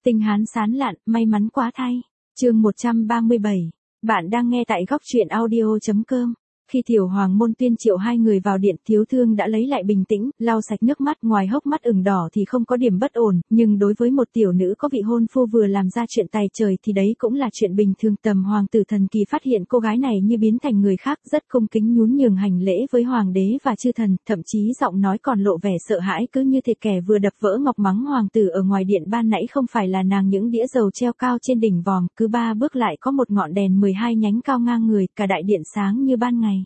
Tinh Hán sán lạn, may mắn quá thay. Chương 137. Bạn đang nghe tại góc truyện audio.com. Khi Tiểu Hoàng Môn Tuyên triệu hai người vào điện, Thiếu Thương đã lấy lại bình tĩnh, lau sạch nước mắt, ngoài hốc mắt ửng đỏ thì không có điểm bất ổn, nhưng đối với một tiểu nữ có vị hôn phu vừa làm ra chuyện tày trời thì đấy cũng là chuyện bình thường. Tầm Hoàng tử thần kỳ phát hiện cô gái này như biến thành người khác, rất cung kính nhún nhường hành lễ với hoàng đế và chư thần, thậm chí giọng nói còn lộ vẻ sợ hãi, cứ như thể kẻ vừa đập vỡ ngọc mắng hoàng tử ở ngoài điện ban nãy không phải là nàng. Những đĩa dầu treo cao trên đỉnh vòm, cứ 3 bước lại có một ngọn đèn 12 nhánh cao ngang người, cả đại điện sáng như ban ngày.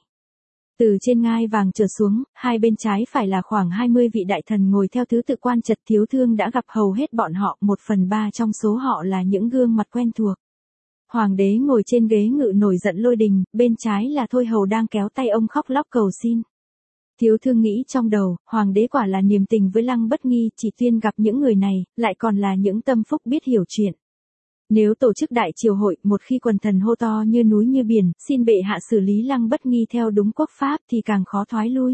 Từ trên ngai vàng trở xuống, hai bên trái phải là khoảng 20 vị đại thần ngồi theo thứ tự quan trật. Thiếu Thương đã gặp hầu hết bọn họ, 1/3 trong số họ là những gương mặt quen thuộc. Hoàng đế ngồi trên ghế ngự nổi giận lôi đình, bên trái là Thôi Hầu đang kéo tay ông khóc lóc cầu xin. Thiếu Thương nghĩ trong đầu, hoàng đế quả là niềm tình với Lăng Bất Nghi, chỉ tuyên gặp những người này, lại còn là những tâm phúc biết hiểu chuyện. Nếu tổ chức đại triều hội, một khi quần thần hô to như núi như biển, xin bệ hạ xử lý Lăng Bất Nghi theo đúng quốc pháp thì càng khó thoái lui.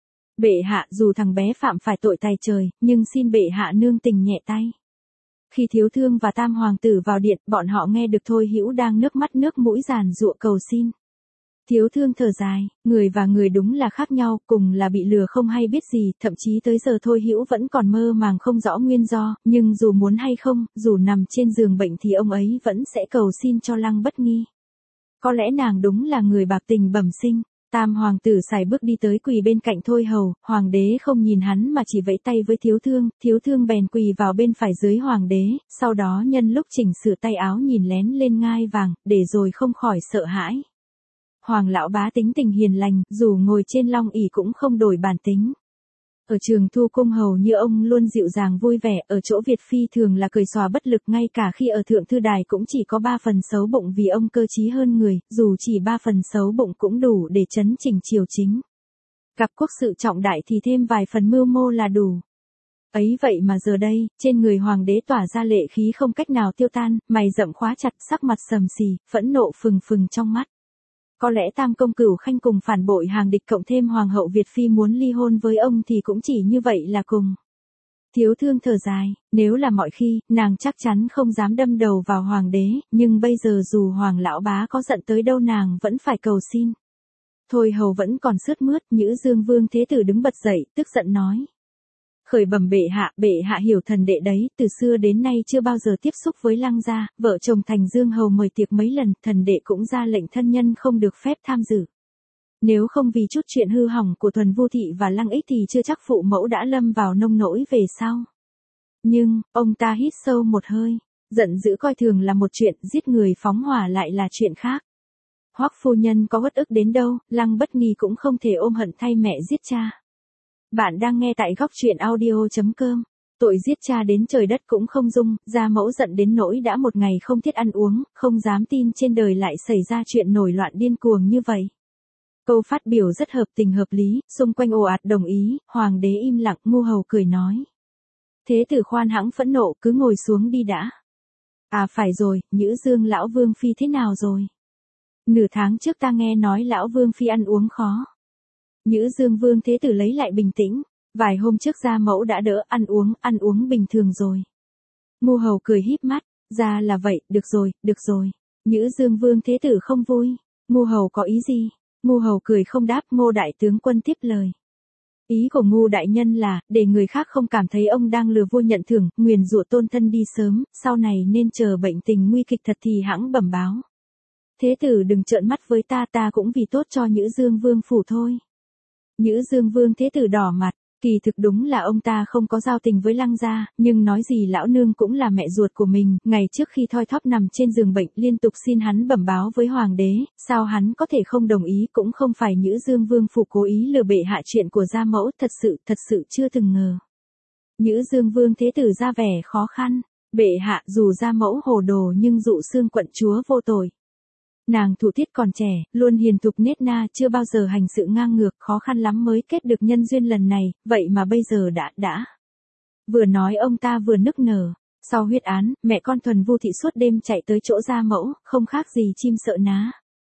Bệ hạ, dù thằng bé phạm phải tội tày trời, nhưng xin bệ hạ nương tình nhẹ tay. Khi Thiếu Thương và Tam hoàng tử vào điện, bọn họ nghe được Thôi Hữu đang nước mắt nước mũi giàn giụa cầu xin. Thiếu Thương thở dài, người và người đúng là khác nhau, cùng là bị lừa không hay biết gì, thậm chí tới giờ Thôi Hữu vẫn còn mơ màng không rõ nguyên do, nhưng dù muốn hay không, dù nằm trên giường bệnh thì ông ấy vẫn sẽ cầu xin cho Lăng Bất Nghi. Có lẽ nàng đúng là người bạc tình bẩm sinh. Tam hoàng tử sải bước đi tới quỳ bên cạnh Thôi Hầu, hoàng đế không nhìn hắn mà chỉ vẫy tay với Thiếu Thương bèn quỳ vào bên phải dưới hoàng đế, sau đó nhân lúc chỉnh sửa tay áo nhìn lén lên ngai vàng, để rồi không khỏi sợ hãi. Hoàng lão bá tính tình hiền lành, dù ngồi trên long ỷ cũng không đổi bản tính. Ở Trường Thu cung hầu như ông luôn dịu dàng vui vẻ, ở chỗ Việt phi thường là cười xòa bất lực, ngay cả khi ở Thượng Thư Đài cũng chỉ có 3 phần xấu bụng vì ông cơ trí hơn người, dù chỉ 3 phần xấu bụng cũng đủ để chấn chỉnh triều chính. Gặp quốc sự trọng đại thì thêm vài phần mưu mô là đủ. Ấy vậy mà giờ đây, trên người hoàng đế tỏa ra lệ khí không cách nào tiêu tan, mày rậm khóa chặt, sắc mặt sầm xì, phẫn nộ phừng phừng trong mắt. Có lẽ Tam công cửu khanh cùng phản bội hàng địch cộng thêm hoàng hậu Việt phi muốn ly hôn với ông thì cũng chỉ như vậy là cùng. Thiếu Thương thở dài, nếu là mọi khi, nàng chắc chắn không dám đâm đầu vào hoàng đế, nhưng bây giờ dù hoàng lão bá có giận tới đâu nàng vẫn phải cầu xin. Thôi Hầu vẫn còn sướt mướt, Nhữ Dương Vương Thế Tử đứng bật dậy, tức giận nói. Khởi bẩm bệ hạ hiểu thần đệ đấy, từ xưa đến nay chưa bao giờ tiếp xúc với Lăng gia, vợ chồng Thành Dương hầu mời tiệc mấy lần, thần đệ cũng ra lệnh thân nhân không được phép tham dự. Nếu không vì chút chuyện hư hỏng của Thuần Vu Thị và Lăng Ích thì chưa chắc phụ mẫu đã lâm vào nông nỗi về sau. Nhưng, ông ta hít sâu một hơi, giận dữ coi thường là một chuyện, giết người phóng hỏa lại là chuyện khác. Hoắc phu nhân có uất ức đến đâu, Lăng Bất Nghi cũng không thể ôm hận thay mẹ giết cha. Bạn đang nghe tại góc truyện audio.com. Tội giết cha đến trời đất cũng không dung, gia mẫu giận đến nỗi đã một ngày không thiết ăn uống, không dám tin trên đời lại xảy ra chuyện nổi loạn điên cuồng như vậy. Câu phát biểu rất hợp tình hợp lý, xung quanh ồ ạt đồng ý, hoàng đế im lặng, Ngu Hầu cười nói. Thế tử khoan hãng phẫn nộ, cứ ngồi xuống đi đã. À phải rồi, Nhữ Dương lão vương phi thế nào rồi? Nửa tháng trước ta nghe nói lão vương phi ăn uống khó. Nhữ Dương Vương Thế Tử lấy lại bình tĩnh, vài hôm trước gia mẫu đã đỡ, ăn uống bình thường rồi. Ngu Hầu cười híp mắt, ra là vậy, được rồi. Nhữ Dương Vương Thế Tử không vui. Ngu Hầu có ý gì? Ngu Hầu cười không đáp, Ngô đại tướng quân tiếp lời. Ý của Ngu đại nhân là, để người khác không cảm thấy ông đang lừa vua nhận thưởng, nguyền rủa tôn thân đi sớm, sau này nên chờ bệnh tình nguy kịch thật thì hẵng bẩm báo. Thế tử đừng trợn mắt với ta cũng vì tốt cho Nhữ Dương Vương phủ thôi. Nhữ Dương Vương Thế Tử đỏ mặt, kỳ thực đúng là ông ta không có giao tình với Lăng gia, nhưng nói gì lão nương cũng là mẹ ruột của mình, ngày trước khi thoi thóp nằm trên giường bệnh liên tục xin hắn bẩm báo với hoàng đế, sao hắn có thể không đồng ý, cũng không phải Nhữ Dương Vương phủ cố ý lừa bệ hạ chuyện của gia mẫu, thật sự chưa từng ngờ. Nhữ Dương Vương Thế Tử ra vẻ khó khăn, bệ hạ dù gia mẫu hồ đồ nhưng dụ xương quận chúa vô tội. Nàng thủ tiết còn trẻ, luôn hiền thục nết na, chưa bao giờ hành sự ngang ngược, khó khăn lắm mới kết được nhân duyên lần này, vậy mà bây giờ đã. Vừa nói ông ta vừa nức nở, sau huyết án, mẹ con Thuần Vu Thị suốt đêm chạy tới chỗ gia mẫu, không khác gì chim sợ ná.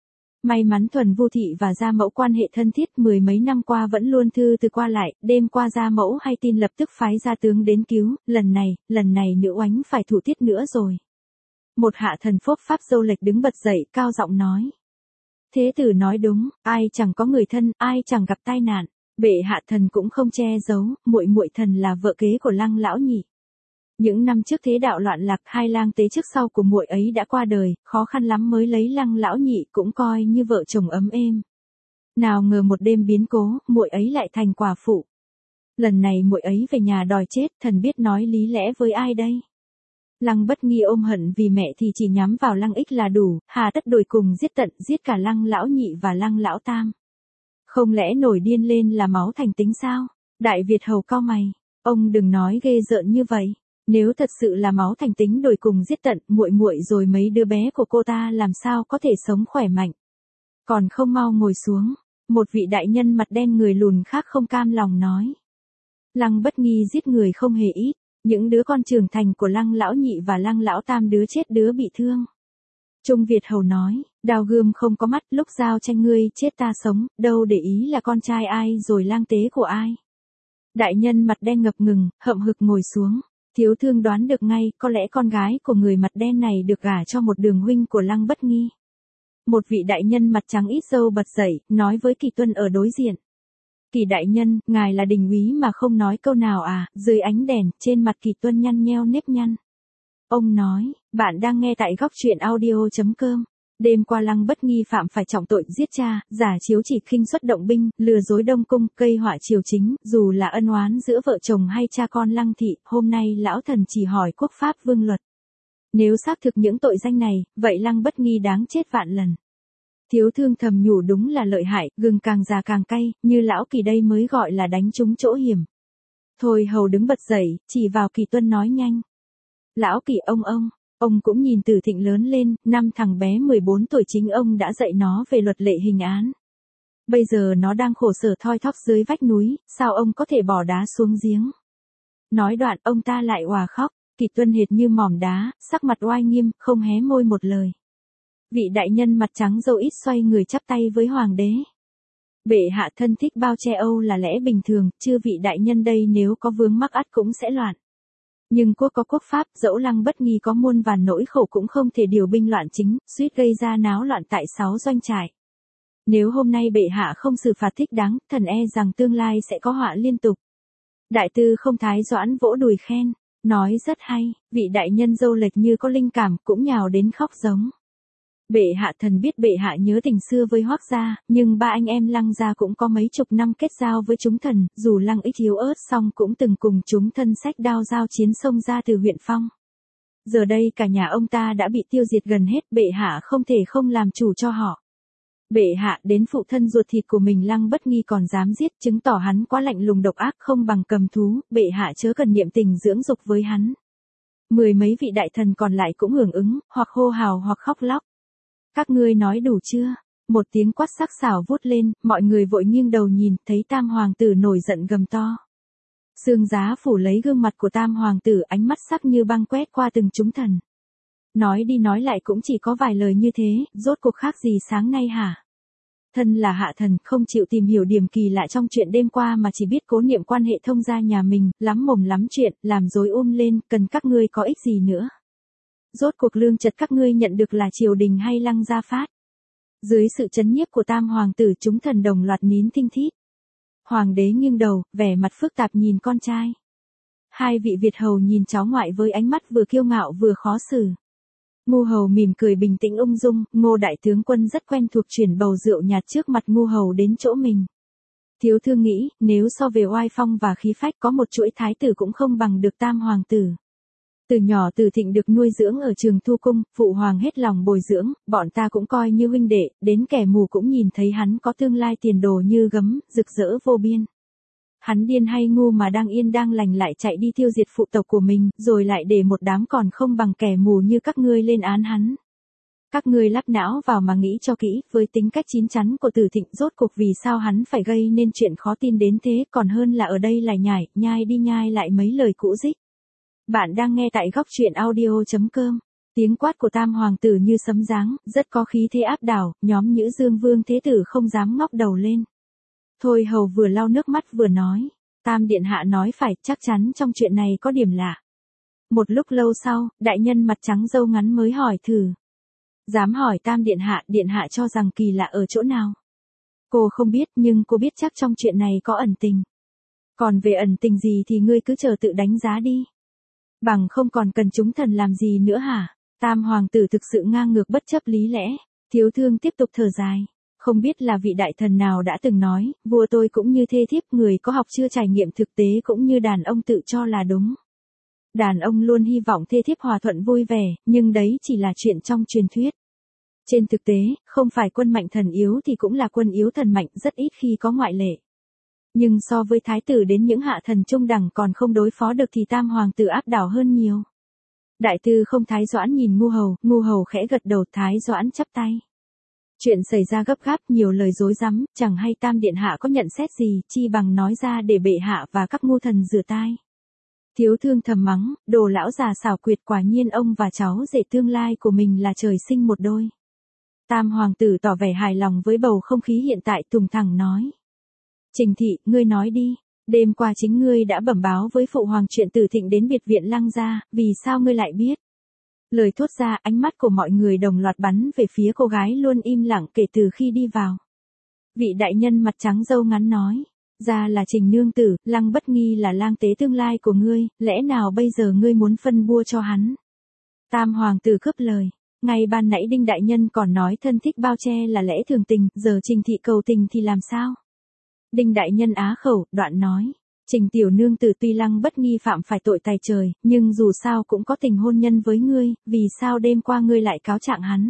May mắn Thuần Vu thị và gia mẫu quan hệ thân thiết, mười mấy năm qua vẫn luôn thư từ qua lại, đêm qua gia mẫu hay tin lập tức phái gia tướng đến cứu, lần này nữ oánh phải thủ tiết nữa rồi. Một hạ thần phốp pháp dâu lệch đứng bật dậy, cao giọng nói. Thế tử nói đúng, ai chẳng có người thân, ai chẳng gặp tai nạn. Bệ hạ thần cũng không che giấu, muội thần là vợ kế của Lăng lão nhị. Những năm trước thế đạo loạn lạc, hai lang tế trước sau của muội ấy đã qua đời, khó khăn lắm mới lấy Lăng lão nhị, cũng coi như vợ chồng ấm êm. Nào ngờ một đêm biến cố, muội ấy lại thành quả phụ. Lần này muội ấy về nhà đòi chết, thần biết nói lý lẽ với ai đây? Lăng Bất Nghi ôm hận vì mẹ thì chỉ nhắm vào Lăng Ích là đủ, hà tất đồi cùng giết tận, giết cả Lăng lão nhị và Lăng lão tam. Không lẽ nổi điên lên là máu thành tính sao? Đại Việt hầu cau mày, ông đừng nói ghê rợn như vậy. Nếu thật sự là máu thành tính đồi cùng giết tận, muội rồi mấy đứa bé của cô ta làm sao có thể sống khỏe mạnh? Còn không mau ngồi xuống. Một vị đại nhân mặt đen người lùn khác không cam lòng nói. Lăng Bất Nghi giết người không hề ít, những đứa con trưởng thành của Lăng lão nhị và Lăng lão tam đứa chết đứa bị thương. Trung Việt hầu nói, đao gươm không có mắt, lúc giao tranh ngươi chết ta sống, đâu để ý là con trai ai rồi lang tế của ai. Đại nhân mặt đen ngập ngừng, hậm hực ngồi xuống. Thiếu thương đoán được ngay, có lẽ con gái của người mặt đen này được gả cho một đường huynh của Lăng Bất Nghi. Một vị đại nhân mặt trắng ít râu bật dậy, nói với Kỳ Tuân ở đối diện. Kỳ đại nhân, ngài là đình úy mà không nói câu nào à? Dưới ánh đèn, trên mặt Kỳ Tuân nhăn nheo nếp nhăn. Ông nói, bạn đang nghe tại góc truyện audio.com. Đêm qua Lăng Bất Nghi phạm phải trọng tội giết cha, giả chiếu chỉ khinh suất động binh, lừa dối đông cung, gây họa triều chính, dù là ân oán giữa vợ chồng hay cha con Lăng thị, hôm nay lão thần chỉ hỏi quốc pháp vương luật. Nếu xác thực những tội danh này, vậy Lăng Bất Nghi đáng chết vạn lần. Thiếu thương thầm nhủ đúng là lợi hại, gừng càng già càng cay, như lão Kỳ đây mới gọi là đánh trúng chỗ hiểm. Thôi hầu đứng bật dậy, chỉ vào Kỳ Tuân nói nhanh. Lão Kỳ ông cũng nhìn Từ Thịnh lớn lên, năm thằng bé 14 tuổi chính ông đã dạy nó về luật lệ hình án. Bây giờ nó đang khổ sở thoi thóp dưới vách núi, sao ông có thể bỏ đá xuống giếng? Nói đoạn ông ta lại òa khóc, Kỳ Tuân hệt như mỏm đá, sắc mặt oai nghiêm, không hé môi một lời. Vị đại nhân mặt trắng râu ít xoay người chắp tay với hoàng đế. Bệ hạ thân thích bao che Âu là lẽ bình thường, chư vị đại nhân đây nếu có vướng mắc ắt cũng sẽ loạn. Nhưng quốc có quốc pháp, dẫu Lăng Bất Nghi có muôn vàn nỗi khổ cũng không thể điều binh loạn chính, suýt gây ra náo loạn tại 6 doanh trại. Nếu hôm nay bệ hạ không xử phạt thích đáng, thần e rằng tương lai sẽ có họa liên tục. Đại tư không Thái Doãn vỗ đùi khen, nói rất hay, vị đại nhân dâu lệch như có linh cảm cũng nhào đến khóc giống. Bệ hạ thần biết bệ hạ nhớ tình xưa với Hoắc gia, nhưng ba anh em Lăng gia cũng có mấy chục năm kết giao với chúng thần, dù Lăng Ích yếu ớt song cũng từng cùng chúng thân xách đao giao chiến xông ra từ huyện Phong. Giờ đây cả nhà ông ta đã bị tiêu diệt gần hết, bệ hạ không thể không làm chủ cho họ. Bệ hạ đến phụ thân ruột thịt của mình Lăng Bất Nghi còn dám giết, chứng tỏ hắn quá lạnh lùng độc ác không bằng cầm thú, bệ hạ chớ cần niệm tình dưỡng dục với hắn. Mười mấy vị đại thần còn lại cũng hưởng ứng, hoặc hô hào hoặc khóc lóc. Các ngươi nói đủ chưa? Một tiếng quát sắc sảo vút lên, mọi người vội nghiêng đầu nhìn, thấy Tam hoàng tử nổi giận gầm to. Sương giá phủ lấy gương mặt của Tam hoàng tử, ánh mắt sắc như băng quét qua từng chúng thần. Nói đi nói lại cũng chỉ có vài lời như thế, rốt cuộc khác gì sáng nay hả? Thân là hạ thần, không chịu tìm hiểu điểm kỳ lạ trong chuyện đêm qua mà chỉ biết cố niệm quan hệ thông gia nhà mình, lắm mồm lắm chuyện, làm rối lên, cần các ngươi có ích gì nữa? Rốt cuộc lương trật các ngươi nhận được là triều đình hay Lăng gia phát? Dưới sự trấn nhiếp của Tam hoàng tử chúng thần đồng loạt nín thinh thít. Hoàng đế nghiêng đầu, vẻ mặt phức tạp nhìn con trai. Hai vị Việt hầu nhìn cháu ngoại với ánh mắt vừa kiêu ngạo vừa khó xử. Ngu hầu mỉm cười bình tĩnh ung dung, Ngô đại tướng quân rất quen thuộc chuyển bầu rượu nhạt trước mặt ngu hầu đến chỗ mình. Thiếu thương nghĩ, nếu so về oai phong và khí phách có một chuỗi thái tử cũng không bằng được Tam hoàng tử. Từ nhỏ Từ Thịnh được nuôi dưỡng ở Trường Thu Cung, phụ hoàng hết lòng bồi dưỡng, bọn ta cũng coi như huynh đệ, đến kẻ mù cũng nhìn thấy hắn có tương lai tiền đồ như gấm, rực rỡ vô biên. Hắn điên hay ngu mà đang yên đang lành lại chạy đi tiêu diệt phụ tộc của mình, rồi lại để một đám còn không bằng kẻ mù như các ngươi lên án hắn. Các ngươi lắp não vào mà nghĩ cho kỹ, với tính cách chín chắn của Từ Thịnh rốt cuộc vì sao hắn phải gây nên chuyện khó tin đến thế, còn hơn là ở đây lại nhai đi nhai lại mấy lời cũ dích. Bạn đang nghe tại góc truyện audio.com. Tiếng quát của tam hoàng tử như sấm giáng, rất có khí thế áp đảo, nhóm Nhữ Dương Vương Thế Tử không dám ngóc đầu lên. Thôi hầu vừa lau nước mắt vừa nói, tam điện hạ nói phải, chắc chắn trong chuyện này có điểm lạ. Một lúc lâu sau, đại nhân mặt trắng râu ngắn mới hỏi thử. Dám hỏi tam điện hạ cho rằng kỳ lạ ở chỗ nào? Cô không biết nhưng cô biết chắc trong chuyện này có ẩn tình. Còn về ẩn tình gì thì ngươi cứ chờ tự đánh giá đi. Bằng không còn cần chúng thần làm gì nữa hả? Tam hoàng tử thực sự ngang ngược bất chấp lý lẽ. Thiếu thương tiếp tục thở dài. Không biết là vị đại thần nào đã từng nói, vua tôi cũng như thê thiếp, người có học chưa trải nghiệm thực tế cũng như đàn ông tự cho là đúng. Đàn ông luôn hy vọng thê thiếp hòa thuận vui vẻ, nhưng đấy chỉ là chuyện trong truyền thuyết. Trên thực tế, không phải quân mạnh thần yếu thì cũng là quân yếu thần mạnh, rất ít khi có ngoại lệ. Nhưng so với thái tử đến những hạ thần trung đẳng còn không đối phó được thì tam hoàng tử áp đảo hơn nhiều. Đại tư không Thái Doãn nhìn Ngu Hầu khẽ gật đầu, Thái Doãn chắp tay. Chuyện xảy ra gấp gáp, nhiều lời dối rắm, chẳng hay tam điện hạ có nhận xét gì, chi bằng nói ra để bệ hạ và các ngu thần rửa tai. Thiếu thương thầm mắng, đồ lão già xảo quyệt, quả nhiên ông và cháu rể tương lai của mình là trời sinh một đôi. Tam hoàng tử tỏ vẻ hài lòng với bầu không khí hiện tại, thùng thẳng nói. Trình thị, ngươi nói đi, đêm qua chính ngươi đã bẩm báo với phụ hoàng chuyện Từ Thịnh đến biệt viện Lăng gia, vì sao ngươi lại biết? Lời thốt ra, ánh mắt của mọi người đồng loạt bắn về phía cô gái luôn im lặng kể từ khi đi vào. Vị đại nhân mặt trắng râu ngắn nói, ra là Trình nương tử, Lăng Bất Nghi là lang tế tương lai của ngươi, lẽ nào bây giờ ngươi muốn phân bua cho hắn? Tam hoàng tử cướp lời, ngay ban nãy Đinh đại nhân còn nói thân thích bao che là lẽ thường tình, giờ Trình thị cầu tình thì làm sao? Đinh đại nhân á khẩu, đoạn nói, Trình tiểu nương tử tuy Lăng Bất Nghi phạm phải tội tày trời, nhưng dù sao cũng có tình hôn nhân với ngươi, vì sao đêm qua ngươi lại cáo trạng hắn?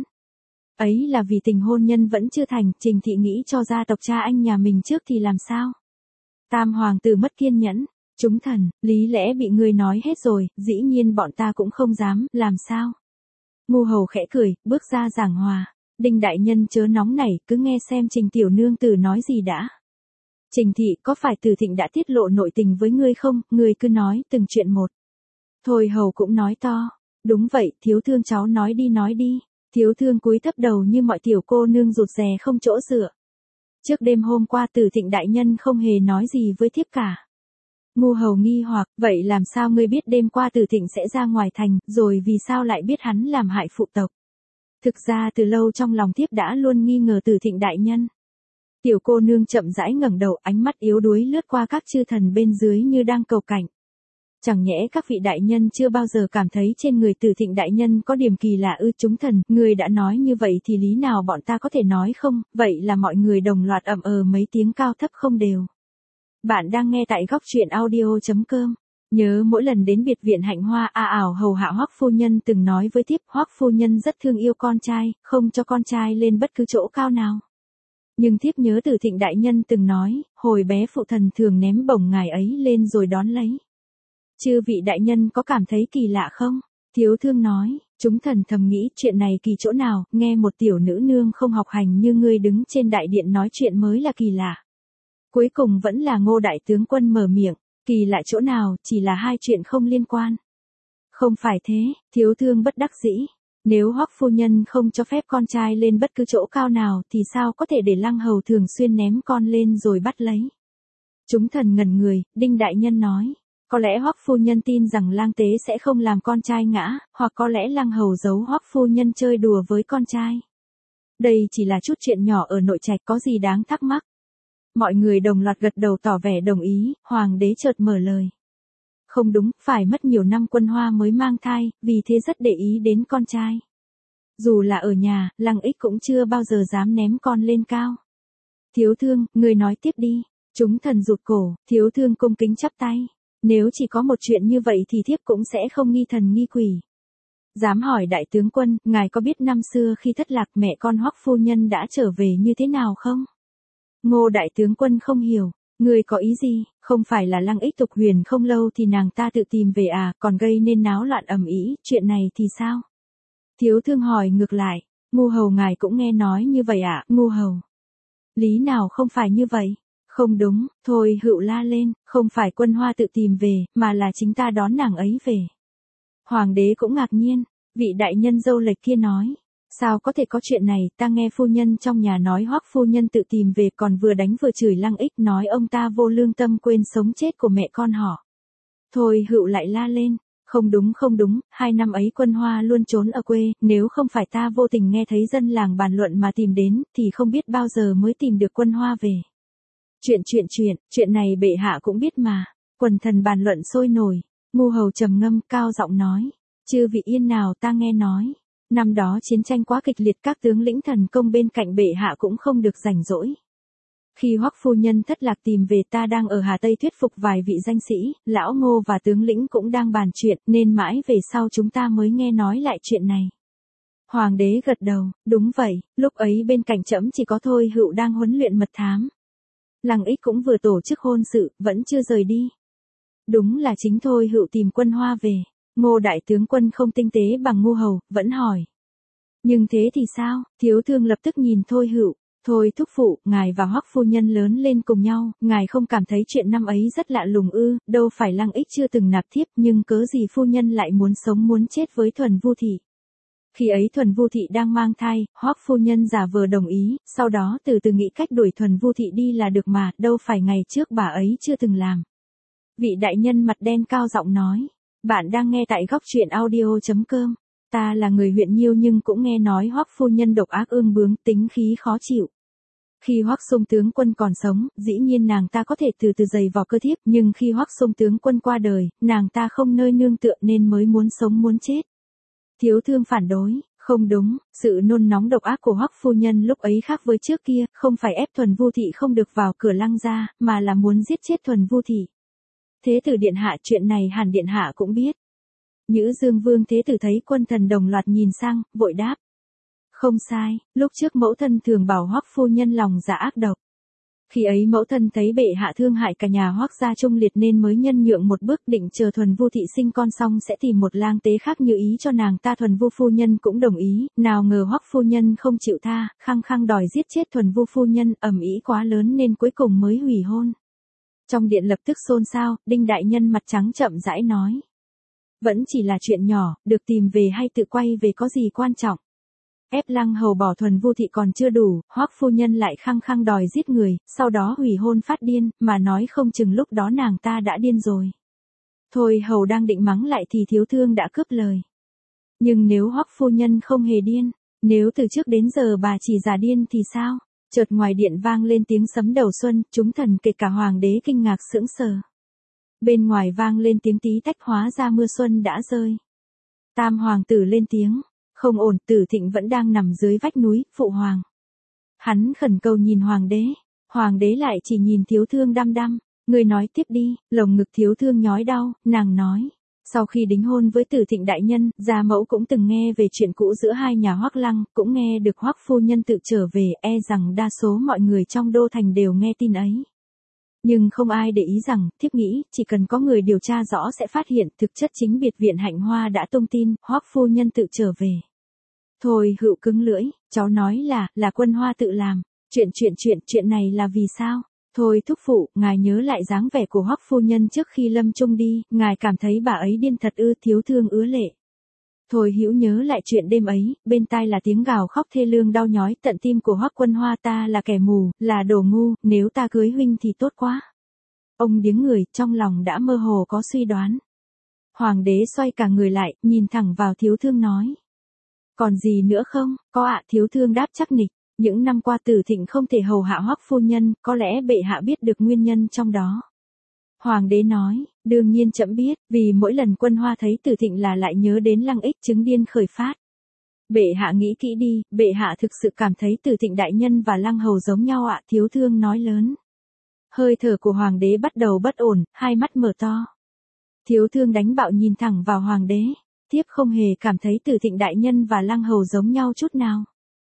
Ấy là vì tình hôn nhân vẫn chưa thành, Trình thị nghĩ cho gia tộc cha anh nhà mình trước thì làm sao? Tam hoàng tử mất kiên nhẫn, chúng thần, lý lẽ bị ngươi nói hết rồi, dĩ nhiên bọn ta cũng không dám, làm sao? Ngu Hầu khẽ cười, bước ra giảng hòa, Đinh đại nhân chớ nóng nảy, cứ nghe xem Trình tiểu nương tử nói gì đã. Trình thị, có phải Từ Thịnh đã tiết lộ nội tình với ngươi không, ngươi cứ nói từng chuyện một. Thôi hầu cũng nói to, đúng vậy, thiếu thương cháu nói đi. Thiếu thương cúi thấp đầu như mọi tiểu cô nương rụt rè không chỗ dựa. Trước đêm hôm qua Từ Thịnh đại nhân không hề nói gì với thiếp cả. Ngu Hầu nghi hoặc, vậy làm sao ngươi biết đêm qua Từ Thịnh sẽ ra ngoài thành, rồi vì sao lại biết hắn làm hại phụ tộc? Thực ra từ lâu trong lòng thiếp đã luôn nghi ngờ Từ Thịnh đại nhân. Tiểu cô nương chậm rãi ngẩng đầu, ánh mắt yếu đuối lướt qua các chư thần bên dưới như đang cầu cảnh. Chẳng nhẽ các vị đại nhân chưa bao giờ cảm thấy trên người Từ Thịnh đại nhân có điểm kỳ lạ ư? Chúng thần, người đã nói như vậy thì lý nào bọn ta có thể nói không? Vậy là mọi người đồng loạt ậm mấy tiếng cao thấp không đều. Bạn đang nghe tại góc truyện audio.com. Nhớ mỗi lần đến biệt viện Hạnh Hoa ảo hầu hạ Hoắc phu nhân từng nói với thiếp, Hoắc phu nhân rất thương yêu con trai, không cho con trai lên bất cứ chỗ cao nào. Nhưng thiếp nhớ Từ Thịnh đại nhân từng nói, hồi bé phụ thần thường ném bổng ngài ấy lên rồi đón lấy. Chư vị đại nhân có cảm thấy kỳ lạ không? Thiếu thương nói, chúng thần thầm nghĩ chuyện này kỳ chỗ nào, nghe một tiểu nữ nương không học hành như ngươi đứng trên đại điện nói chuyện mới là kỳ lạ. Cuối cùng vẫn là Ngô đại tướng quân mở miệng, kỳ lạ chỗ nào, chỉ là hai chuyện không liên quan. Không phải thế, thiếu thương bất đắc dĩ. Nếu Hoắc phu nhân không cho phép con trai lên bất cứ chỗ cao nào thì sao có thể để Lăng hầu thường xuyên ném con lên rồi bắt lấy. Chúng thần ngẩn người, Đinh đại nhân nói, có lẽ Hoắc phu nhân tin rằng lang tế sẽ không làm con trai ngã, hoặc có lẽ Lăng hầu giấu Hoắc phu nhân chơi đùa với con trai. Đây chỉ là chút chuyện nhỏ ở nội trạch, có gì đáng thắc mắc. Mọi người đồng loạt gật đầu tỏ vẻ đồng ý, hoàng đế chợt mở lời. Không đúng, phải mất nhiều năm Quân Hoa mới mang thai, vì thế rất để ý đến con trai. Dù là ở nhà, Lăng Ích cũng chưa bao giờ dám ném con lên cao. Thiếu thương, người nói tiếp đi. Chúng thần rụt cổ, thiếu thương cung kính chắp tay. Nếu chỉ có một chuyện như vậy thì thiếp cũng sẽ không nghi thần nghi quỷ. Dám hỏi đại tướng quân, ngài có biết năm xưa khi thất lạc mẹ con Hoắc phu nhân đã trở về như thế nào không? Ngô đại tướng quân không hiểu. Người có ý gì, không phải là Lăng Ích tục huyền không lâu thì nàng ta tự tìm về à, còn gây nên náo loạn ầm ĩ, chuyện này thì sao? Thiếu thương hỏi ngược lại, Ngu Hầu ngài cũng nghe nói như vậy à, Ngu Hầu? Lý nào không phải như vậy? Không đúng, thôi Hựu la lên, không phải Quân Hoa tự tìm về, mà là chính ta đón nàng ấy về. Hoàng đế cũng ngạc nhiên, Vị đại nhân dâu lệch kia nói. Sao có thể có chuyện này, ta nghe phu nhân trong nhà nói Hoắc phu nhân tự tìm về còn vừa đánh vừa chửi Lăng Ích nói ông ta vô lương tâm quên sống chết của mẹ con họ. Thôi Hựu lại la lên. Không đúng, 2 năm ấy Quân Hoa luôn trốn ở quê, nếu không phải ta vô tình nghe thấy dân làng bàn luận mà tìm đến, thì không biết bao giờ mới tìm được Quân Hoa về. Chuyện này bệ hạ cũng biết mà. Quần thần bàn luận sôi nổi, Ngu Hầu trầm ngâm cao giọng nói. Chư vị yên nào ta nghe nói. Năm đó chiến tranh quá kịch liệt các tướng lĩnh thần công bên cạnh bệ hạ cũng không được rảnh rỗi. Khi Hoắc phu nhân thất lạc tìm về ta đang ở Hà Tây thuyết phục vài vị danh sĩ, lão Ngô và tướng lĩnh cũng đang bàn chuyện nên mãi về sau chúng ta mới nghe nói lại chuyện này. Hoàng đế gật đầu, đúng vậy, lúc ấy bên cạnh trẫm chỉ có Thôi Hựu đang huấn luyện mật thám. Lăng Ích cũng vừa tổ chức hôn sự, vẫn chưa rời đi. Đúng là chính Thôi Hựu tìm Quân Hoa về. Ngô đại tướng quân không tinh tế bằng Ngu Hầu, vẫn hỏi. Nhưng thế thì sao? Thiếu thương lập tức nhìn Thôi Hựu. Thôi thúc phụ, ngài và Hoắc phu nhân lớn lên cùng nhau, ngài không cảm thấy chuyện năm ấy rất lạ lùng ư? Đâu phải Lăng Ích chưa từng nạp thiếp, nhưng cớ gì phu nhân lại muốn sống muốn chết với Thuần Vu Thị? Khi ấy Thuần Vu Thị đang mang thai, Hoắc phu nhân giả vờ đồng ý, sau đó từ từ nghĩ cách đuổi Thuần Vu Thị đi là được mà, đâu phải ngày trước bà ấy chưa từng làm. Vị đại nhân mặt đen cao giọng nói. Bạn đang nghe tại góc truyện audio.com. Ta là người huyện Nhiêu nhưng cũng nghe nói Hoắc phu nhân độc ác ương bướng, tính khí khó chịu. Khi Hoắc Xung tướng quân còn sống, dĩ nhiên nàng ta có thể từ từ giày vò cơ thiếp, nhưng khi Hoắc Xung tướng quân qua đời, nàng ta không nơi nương tựa nên mới muốn sống muốn chết. Thiếu thương phản đối, không đúng, sự nôn nóng độc ác của Hoắc phu nhân lúc ấy khác với trước kia, không phải ép Thuần Vu Thị không được vào cửa Lăng gia, mà là muốn giết chết Thuần Vu Thị. Thế tử điện hạ, chuyện này hẳn điện hạ cũng biết. Nhữ Dương Vương thế tử thấy quân thần đồng loạt nhìn sang, vội đáp. Không sai, lúc trước mẫu thân thường bảo Hoắc phu nhân lòng dạ ác độc. Khi ấy mẫu thân thấy bệ hạ thương hại cả nhà Hoắc gia trung liệt nên mới nhân nhượng một bước, định chờ Thuần Vu Thị sinh con xong sẽ tìm một lang tế khác như ý cho nàng ta. Thuần Vu phu nhân cũng đồng ý, nào ngờ Hoắc phu nhân không chịu tha, khăng khăng đòi giết chết Thuần Vu phu nhân, ầm ĩ quá lớn nên cuối cùng mới hủy hôn. Trong điện lập tức xôn xao, Đinh đại nhân mặt trắng chậm rãi nói. Vẫn chỉ là chuyện nhỏ, được tìm về hay tự quay về có gì quan trọng. Ép Lăng Hầu bỏ Thuần Vu Thị còn chưa đủ, Hoắc phu nhân lại khăng khăng đòi giết người, sau đó hủy hôn phát điên, mà nói không chừng lúc đó nàng ta đã điên rồi. Thôi Hầu đang định mắng lại thì thiếu thương đã cướp lời. Nhưng nếu Hoắc phu nhân không hề điên, nếu từ trước đến giờ bà chỉ giả điên thì sao? Chợt ngoài điện vang lên tiếng sấm đầu xuân, chúng thần kể cả hoàng đế kinh ngạc sững sờ. Bên ngoài vang lên tiếng tí tách, hóa ra mưa xuân đã rơi. Tam hoàng tử lên tiếng, không ổn, Tử Thịnh vẫn đang nằm dưới vách núi, phụ hoàng. Hắn khẩn cầu nhìn hoàng đế lại chỉ nhìn thiếu thương đăm đăm, người nói tiếp đi. Lồng ngực thiếu thương nhói đau, nàng nói. Sau khi đính hôn với Tử Thịnh đại nhân, gia mẫu cũng từng nghe về chuyện cũ giữa hai nhà Hoắc Lăng, cũng nghe được Hoắc phu nhân tự trở về, e rằng đa số mọi người trong đô thành đều nghe tin ấy. Nhưng không ai để ý rằng, thiếp nghĩ, chỉ cần có người điều tra rõ sẽ phát hiện, thực chất chính biệt viện Hạnh Hoa đã tung tin, Hoắc phu nhân tự trở về. Thôi Hựu cứng lưỡi, cháu nói là Quân Hoa tự làm. Chuyện này là vì sao? Thôi thúc phụ, ngài nhớ lại dáng vẻ của Hoắc phu nhân trước khi lâm chung đi, ngài cảm thấy bà ấy điên thật ư? Thiếu thương ứa lệ. Thôi Hữu nhớ lại chuyện đêm ấy, bên tai là tiếng gào khóc thê lương đau nhói tận tim của Hoắc Quân Hoa. Ta là kẻ mù, là đồ ngu, nếu ta cưới huynh thì tốt quá. Ông điếng người, trong lòng đã mơ hồ có suy đoán. Hoàng đế xoay cả người lại, nhìn thẳng vào thiếu thương nói. Còn gì nữa không? Có ạ. Thiếu thương đáp chắc nịch. Những năm qua Tử Thịnh không thể hầu hạ Hoắc phu nhân, có lẽ bệ hạ biết được nguyên nhân trong đó. Hoàng đế nói, đương nhiên trẫm biết, vì mỗi lần Quân Hoa thấy Tử Thịnh là lại nhớ đến Lăng Ích, chứng điên khởi phát. Bệ hạ nghĩ kỹ đi, bệ hạ thực sự cảm thấy Tử Thịnh đại nhân và Lăng Hầu giống nhau ạ. Thiếu thương nói lớn. Hơi thở của hoàng đế bắt đầu bất ổn, hai mắt mở to. Thiếu thương đánh bạo nhìn thẳng vào hoàng đế. Thiếp không hề cảm thấy Tử Thịnh đại nhân và Lăng Hầu giống nhau chút nào.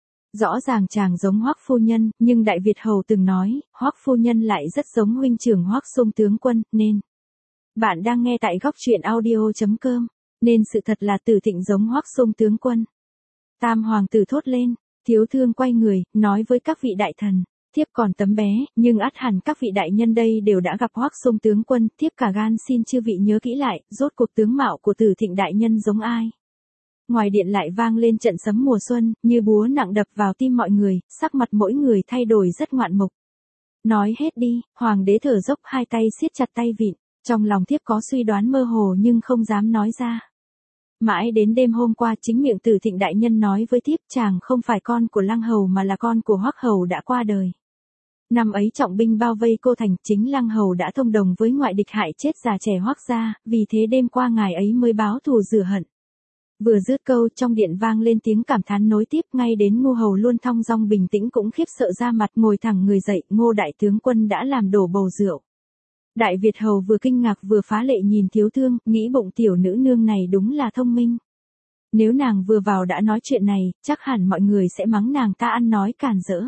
Rõ ràng chàng giống Hoắc phu nhân, nhưng Đại Việt Hầu từng nói, Hoắc phu nhân lại rất giống huynh trưởng Hoắc Xung tướng quân, nên. Bạn đang nghe tại góc truyện audio.com, nên sự thật là Tử Thịnh giống Hoắc Xung tướng quân. Tam hoàng tử thốt lên, thiếu thương quay người, nói với các vị đại thần, thiếp còn tấm bé, nhưng ắt hẳn các vị đại nhân đây đều đã gặp Hoắc Xung tướng quân, thiếp cả gan xin chư vị nhớ kỹ lại, rốt cuộc tướng mạo của Tử Thịnh đại nhân giống ai. Ngoài điện lại vang lên trận sấm mùa xuân, như búa nặng đập vào tim mọi người, sắc mặt mỗi người thay đổi rất ngoạn mục. Nói hết đi, hoàng đế thở dốc hai tay siết chặt tay vịn, trong lòng thiếp có suy đoán mơ hồ nhưng không dám nói ra. Mãi đến đêm hôm qua chính miệng Từ Thịnh đại nhân nói với thiếp chàng không phải con của Lăng Hầu mà là con của Hoắc Hầu đã qua đời. Năm ấy trọng binh bao vây Cô Thành, chính Lăng Hầu đã thông đồng với ngoại địch hại chết già trẻ Hoắc gia, vì thế đêm qua ngài ấy mới báo thù rửa hận. Vừa dứt câu trong điện vang lên tiếng cảm thán nối tiếp, ngay đến Ngô Hầu luôn thong dong bình tĩnh cũng khiếp sợ ra mặt, ngồi thẳng người dậy, Ngô đại tướng quân đã làm đổ bầu rượu. Đại Việt Hầu vừa kinh ngạc vừa phá lệ nhìn Thiếu Thương, nghĩ bụng tiểu nữ nương này đúng là thông minh. Nếu nàng vừa vào đã nói chuyện này, chắc hẳn mọi người sẽ mắng nàng ta ăn nói càn rỡ.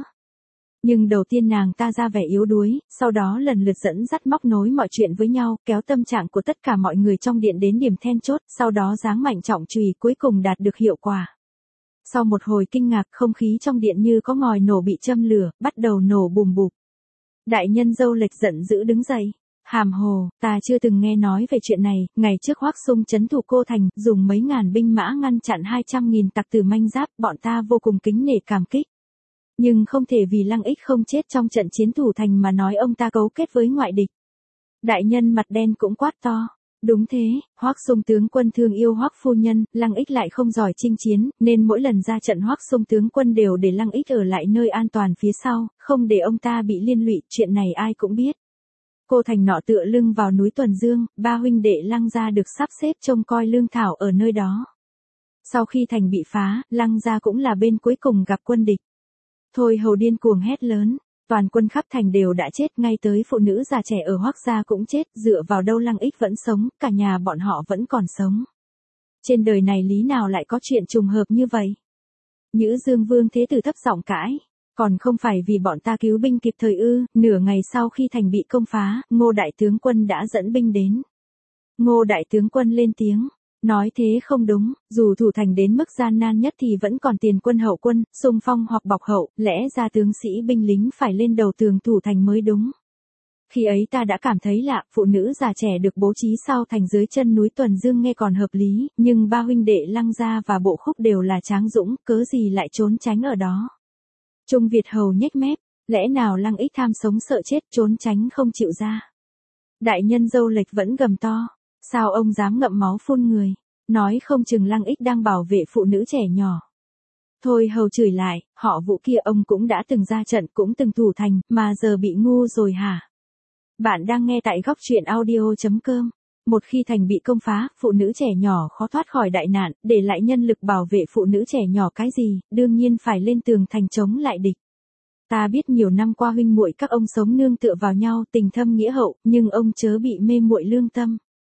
Nhưng đầu tiên nàng ta ra vẻ yếu đuối, sau đó lần lượt dẫn dắt móc nối mọi chuyện với nhau, kéo tâm trạng của tất cả mọi người trong điện đến điểm then chốt, sau đó giáng mạnh trọng chùy cuối cùng đạt được hiệu quả. Sau một hồi kinh ngạc, không khí trong điện như có ngòi nổ bị châm lửa, bắt đầu nổ bùm bụp. Đại nhân Dâu Lệch giận dữ đứng dậy. Hàm hồ, ta chưa từng nghe nói về chuyện này, ngày trước Hoắc Sung trấn thủ Cô Thành, dùng mấy ngàn binh mã ngăn chặn 200.000 tặc tử manh giáp, bọn ta vô cùng kính nể cảm kích. Nhưng không thể vì Lăng Ích không chết trong trận chiến thủ thành mà nói ông ta cấu kết với ngoại địch. Đại nhân mặt đen cũng quát to. Đúng thế, Hoắc Sung tướng quân thương yêu Hoắc phu nhân, Lăng Ích lại không giỏi chinh chiến, nên mỗi lần ra trận Hoắc Sung tướng quân đều để Lăng Ích ở lại nơi an toàn phía sau, không để ông ta bị liên lụy, chuyện này ai cũng biết. Cô Thành nọ tựa lưng vào núi Tuần Dương, ba huynh đệ Lăng gia được sắp xếp trông coi lương thảo ở nơi đó. Sau khi thành bị phá, Lăng gia cũng là bên cuối cùng gặp quân địch. Thôi Hầu điên cuồng hét lớn, toàn quân khắp thành đều đã chết, ngay tới phụ nữ già trẻ ở Hoắc gia cũng chết, dựa vào đâu Lăng Ích vẫn sống, cả nhà bọn họ vẫn còn sống. Trên đời này lý nào lại có chuyện trùng hợp như vậy? Nhữ Dương Vương Thế Tử thấp giọng cãi. Còn không phải vì bọn ta cứu binh kịp thời ư? Nửa ngày sau khi thành bị công phá, Ngô đại tướng quân đã dẫn binh đến. Ngô đại tướng quân lên tiếng, nói thế không đúng, dù thủ thành đến mức gian nan nhất thì vẫn còn tiền quân hậu quân, xung phong hoặc bọc hậu, lẽ ra tướng sĩ binh lính phải lên đầu tường thủ thành mới đúng. Khi ấy ta đã cảm thấy lạ, phụ nữ già trẻ được bố trí sau thành dưới chân núi Tuần Dương nghe còn hợp lý, nhưng ba huynh đệ Lăng gia và Bộ Khúc đều là tráng dũng, cớ gì lại trốn tránh ở đó. Trung Việt Hầu nhếch mép, lẽ nào Lăng Ích tham sống sợ chết trốn tránh không chịu ra. Đại nhân Dâu Lệch vẫn gầm to, sao ông dám ngậm máu phun người, nói không chừng Lăng Ích đang bảo vệ phụ nữ trẻ nhỏ. Thôi Hầu chửi lại, họ Vũ kia ông cũng đã từng ra trận cũng từng thủ thành, mà giờ bị ngu rồi hả? Bạn đang nghe tại góc truyện audio.com. Một khi thành bị công phá, phụ nữ trẻ nhỏ khó thoát khỏi đại nạn, để lại nhân lực bảo vệ phụ nữ trẻ nhỏ cái gì, đương nhiên phải lên tường thành chống lại địch. Ta biết nhiều năm qua huynh muội các ông sống nương tựa vào nhau, tình thâm nghĩa hậu, nhưng ông chớ bị mê muội lương tâm.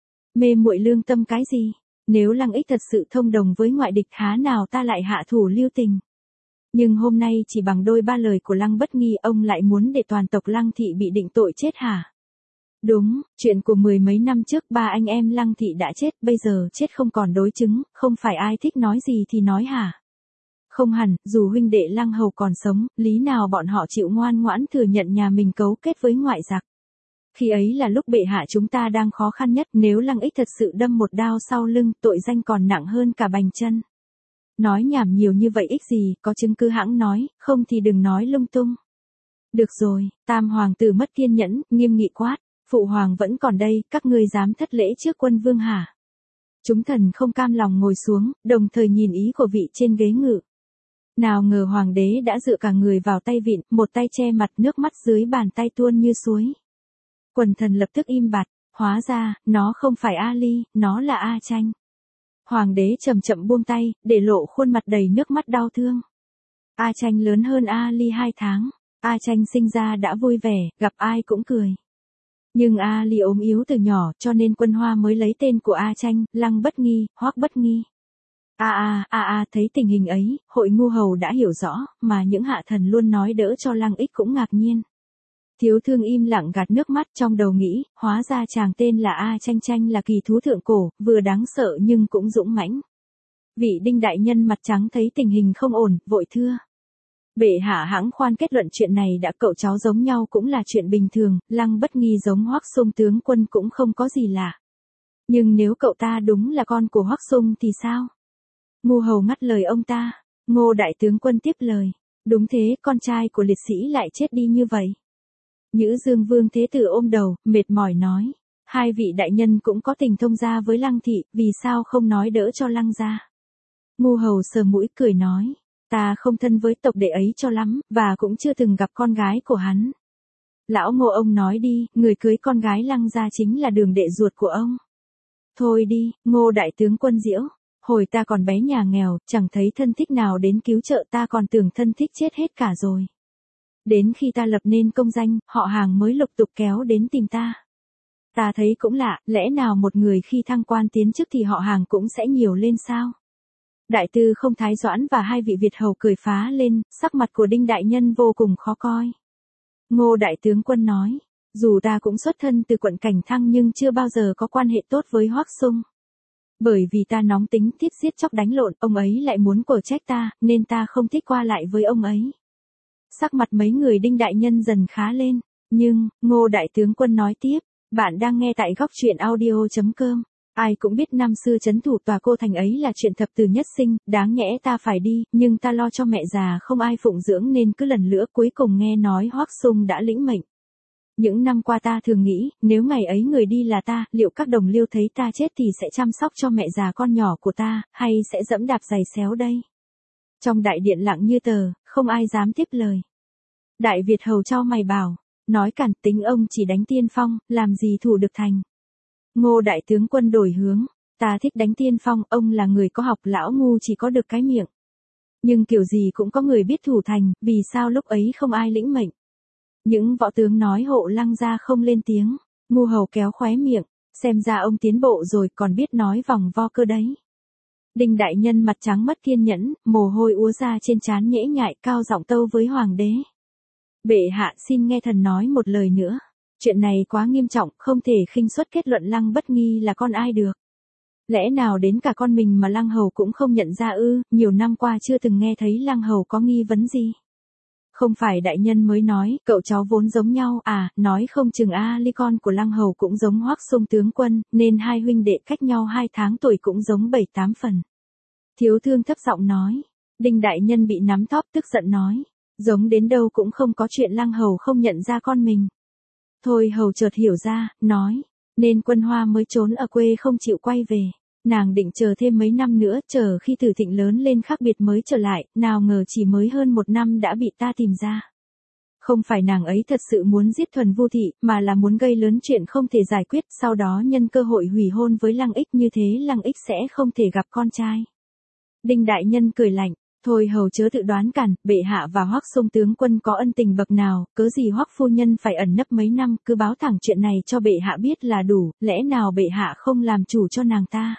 Mê muội lương tâm cái gì? Nếu Lăng Ích thật sự thông đồng với ngoại địch há nào ta lại hạ thủ lưu tình. Nhưng hôm nay chỉ bằng đôi ba lời của Lăng Bất Nghi ông lại muốn để toàn tộc Lăng thị bị định tội chết hả? Đúng, chuyện của mười mấy năm trước ba anh em Lăng thị đã chết, bây giờ chết không còn đối chứng, không phải ai thích nói gì thì nói hả? Không hẳn, dù huynh đệ Lăng Hầu còn sống, lý nào bọn họ chịu ngoan ngoãn thừa nhận nhà mình cấu kết với ngoại giặc. Khi ấy là lúc bệ hạ chúng ta đang khó khăn nhất, nếu Lăng Ích thật sự đâm một đao sau lưng, tội danh còn nặng hơn cả bành chân. Nói nhảm nhiều như vậy ích gì, có chứng cứ hãng nói, không thì đừng nói lung tung. Được rồi, Tam hoàng tử mất kiên nhẫn, nghiêm nghị quát, phụ hoàng vẫn còn đây, các ngươi dám thất lễ trước quân vương hả? Chúng thần không cam lòng ngồi xuống, đồng thời nhìn ý của vị trên ghế ngự. Nào ngờ hoàng đế đã dựa cả người vào tay vịn, một tay che mặt, nước mắt dưới bàn tay tuôn như suối. Quần thần lập tức im bặt, hóa ra, nó không phải A Ly, nó là A Tranh. Hoàng đế chậm chậm buông tay, để lộ khuôn mặt đầy nước mắt đau thương. A Tranh lớn hơn A Ly 2 tháng, A Tranh sinh ra đã vui vẻ, gặp ai cũng cười. Nhưng A Ly ốm yếu từ nhỏ cho nên Quân Hoa mới lấy tên của A Tranh, Lăng Bất Nghi, Hoắc Bất Nghi. Thấy tình hình ấy, hội ngu hầu đã hiểu rõ, mà những hạ thần luôn nói đỡ cho Lăng Ích cũng ngạc nhiên. Thiếu Thương im lặng gạt nước mắt trong đầu nghĩ, hóa ra chàng tên là A Tranh, Tranh là kỳ thú thượng cổ, vừa đáng sợ nhưng cũng dũng mãnh. Vị Đinh đại nhân mặt trắng thấy tình hình không ổn, vội thưa. Bệ hạ hãng khoan kết luận chuyện này đã cậu cháu giống nhau cũng là chuyện bình thường, Lăng Bất Nghi giống Hoắc Sung tướng quân cũng không có gì lạ. Nhưng nếu cậu ta đúng là con của Hoắc Sung thì sao? Ngu hầu ngắt lời ông ta. Ngô đại tướng quân tiếp lời. Đúng thế, con trai của liệt sĩ lại chết đi như vậy. Nhữ Dương Vương Thế Tử ôm đầu, mệt mỏi nói. Hai vị đại nhân cũng có tình thông gia với Lăng thị, vì sao không nói đỡ cho Lăng gia? Ngu hầu sờ mũi cười nói. Ta không thân với tộc đệ ấy cho lắm, và cũng chưa từng gặp con gái của hắn. Lão Ngô ông nói đi, người cưới con gái Lăng gia chính là Đường đệ ruột của ông. Thôi đi, Ngô đại tướng quân diễu. Hồi ta còn bé nhà nghèo, chẳng thấy thân thích nào đến cứu trợ, ta còn tưởng thân thích chết hết cả rồi. Đến khi ta lập nên công danh, họ hàng mới lục tục kéo đến tìm ta. Ta thấy cũng lạ, lẽ nào một người khi thăng quan tiến chức thì họ hàng cũng sẽ nhiều lên sao? Đại tư không Thái Doãn và hai vị Việt hầu cười phá lên, sắc mặt của Đinh đại nhân vô cùng khó coi. Ngô đại tướng quân nói, dù ta cũng xuất thân từ quận Cảnh Thăng nhưng chưa bao giờ có quan hệ tốt với Hoắc Sung. Bởi vì ta nóng tính thích giết chóc đánh lộn, ông ấy lại muốn quở trách ta, nên ta không thích qua lại với ông ấy. Sắc mặt mấy người Đinh đại nhân dần khá lên, nhưng, Ngô đại tướng quân nói tiếp, bạn đang nghe tại góc truyện audio.com. Ai cũng biết năm xưa trấn thủ tòa cô thành ấy là chuyện thập tử nhất sinh, đáng nhẽ ta phải đi, nhưng ta lo cho mẹ già không ai phụng dưỡng nên cứ lần nữa cuối cùng nghe nói Hoắc Sung đã lĩnh mệnh. Những năm qua ta thường nghĩ, nếu ngày ấy người đi là ta, liệu các đồng liêu thấy ta chết thì sẽ chăm sóc cho mẹ già con nhỏ của ta, hay sẽ dẫm đạp giày xéo đây? Trong đại điện lặng như tờ, không ai dám tiếp lời. Đại Việt hầu chau mày bảo, nói cản tính ông chỉ đánh tiên phong, làm gì thủ được thành. Ngô đại tướng quân đổi hướng, ta thích đánh tiên phong, ông là người có học, lão ngu chỉ có được cái miệng. Nhưng kiểu gì cũng có người biết thủ thành, vì sao lúc ấy không ai lĩnh mệnh. Những võ tướng nói hộ Lăng gia không lên tiếng, Ngu hầu kéo khóe miệng, xem ra ông tiến bộ rồi còn biết nói vòng vo cơ đấy. Đinh đại nhân mặt trắng mất kiên nhẫn, mồ hôi úa ra trên trán nhễ nhại, cao giọng tâu với hoàng đế. Bệ hạ xin nghe thần nói một lời nữa. Chuyện này quá nghiêm trọng, không thể khinh suất kết luận Lăng Bất Nghi là con ai được. Lẽ nào đến cả con mình mà Lăng hầu cũng không nhận ra ư? Nhiều năm qua chưa từng nghe thấy Lăng hầu có nghi vấn gì. Không phải đại nhân mới nói, cậu cháu vốn giống nhau à, nói không chừng ly con của Lăng hầu cũng giống Hoắc Sung tướng quân, nên hai huynh đệ cách nhau 2 tháng tuổi cũng giống 7-8 phần. Thiếu thương thấp giọng nói. Đinh đại nhân bị nắm thóp tức giận nói. Giống đến đâu cũng không có chuyện Lăng hầu không nhận ra con mình. Thôi hầu chợt hiểu ra, nói. Nên Quân Hoa mới trốn ở quê không chịu quay về. Nàng định chờ thêm mấy năm nữa, chờ khi Tử Thịnh lớn lên khác biệt mới trở lại, nào ngờ chỉ mới hơn 1 năm đã bị ta tìm ra. Không phải nàng ấy thật sự muốn giết Thuần Vu Thị, mà là muốn gây lớn chuyện không thể giải quyết, sau đó nhân cơ hội hủy hôn với Lăng Ích, như thế Lăng Ích sẽ không thể gặp con trai. Đinh đại nhân cười lạnh, thôi hầu chớ tự đoán cản, bệ hạ và Hoắc Sung tướng quân có ân tình bậc nào, cớ gì Hoắc phu nhân phải ẩn nấp mấy năm, cứ báo thẳng chuyện này cho bệ hạ biết là đủ, lẽ nào bệ hạ không làm chủ cho nàng ta.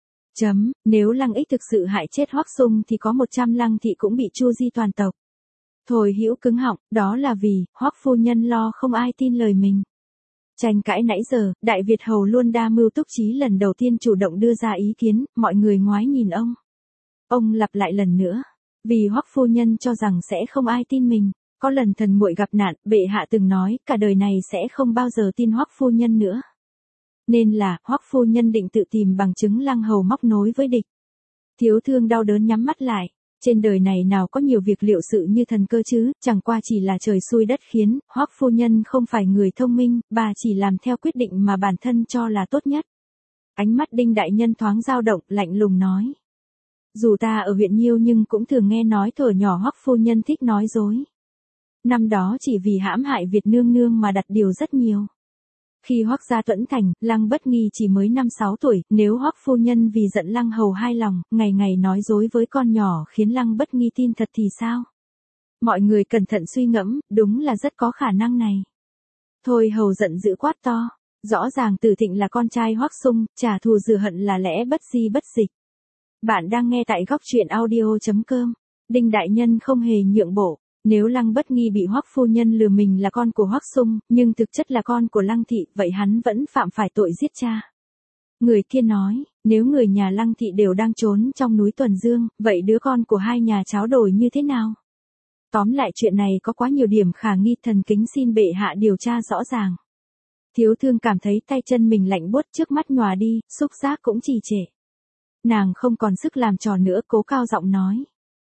Nếu Lăng Ích thực sự hại chết Hoắc Sung thì có 100 Lăng thị cũng bị tru di toàn tộc. Thôi Hữu cứng họng, đó là vì Hoắc phu nhân lo không ai tin lời mình. Tranh cãi nãy giờ, Đại Việt hầu luôn đa mưu túc trí lần đầu tiên chủ động đưa ra ý kiến, mọi người ngoái nhìn ông. Ông lặp lại lần nữa, vì Hoắc phu nhân cho rằng sẽ không ai tin mình. Có lần thần muội gặp nạn, bệ hạ từng nói cả đời này sẽ không bao giờ tin Hoắc phu nhân nữa. Nên là, Hoắc phu nhân định tự tìm bằng chứng Lăng hầu móc nối với địch. Thiếu thương đau đớn nhắm mắt lại. Trên đời này nào có nhiều việc liệu sự như thần cơ chứ, chẳng qua chỉ là trời xui đất khiến, Hoắc phu nhân không phải người thông minh, bà chỉ làm theo quyết định mà bản thân cho là tốt nhất. Ánh mắt Đinh đại nhân thoáng dao động, lạnh lùng nói. Dù ta ở huyện Nhiêu nhưng cũng thường nghe nói thuở nhỏ Hoắc phu nhân thích nói dối. Năm đó chỉ vì hãm hại Việt nương nương mà đặt điều rất nhiều. Khi Hoắc gia tuẫn thành, Lăng Bất Nghi chỉ mới 5-6 tuổi, nếu Hoắc phu nhân vì giận Lăng hầu hai lòng, ngày ngày nói dối với con nhỏ khiến Lăng Bất Nghi tin thật thì sao? Mọi người cẩn thận suy ngẫm, đúng là rất có khả năng này. Thôi hầu giận dữ quát to, rõ ràng Tử Thịnh là con trai Hoắc Sung, trả thù rửa hận là lẽ bất di bất dịch. Bạn đang nghe tại góc truyện audio.com. Đinh đại nhân không hề nhượng bộ. Nếu Lăng Bất Nghi bị Hoắc phu nhân lừa mình là con của Hoắc Sung, nhưng thực chất là con của Lăng thị, vậy hắn vẫn phạm phải tội giết cha. Người kia nói, nếu người nhà Lăng thị đều đang trốn trong núi Tuần Dương, vậy đứa con của hai nhà cháu đổi như thế nào? Tóm lại chuyện này có quá nhiều điểm khả nghi, thần kính xin bệ hạ điều tra rõ ràng. Thiếu thương cảm thấy tay chân mình lạnh buốt, trước mắt nhòa đi, xúc giác cũng trì trệ. nàng không còn sức làm trò nữa, cố cao giọng nói.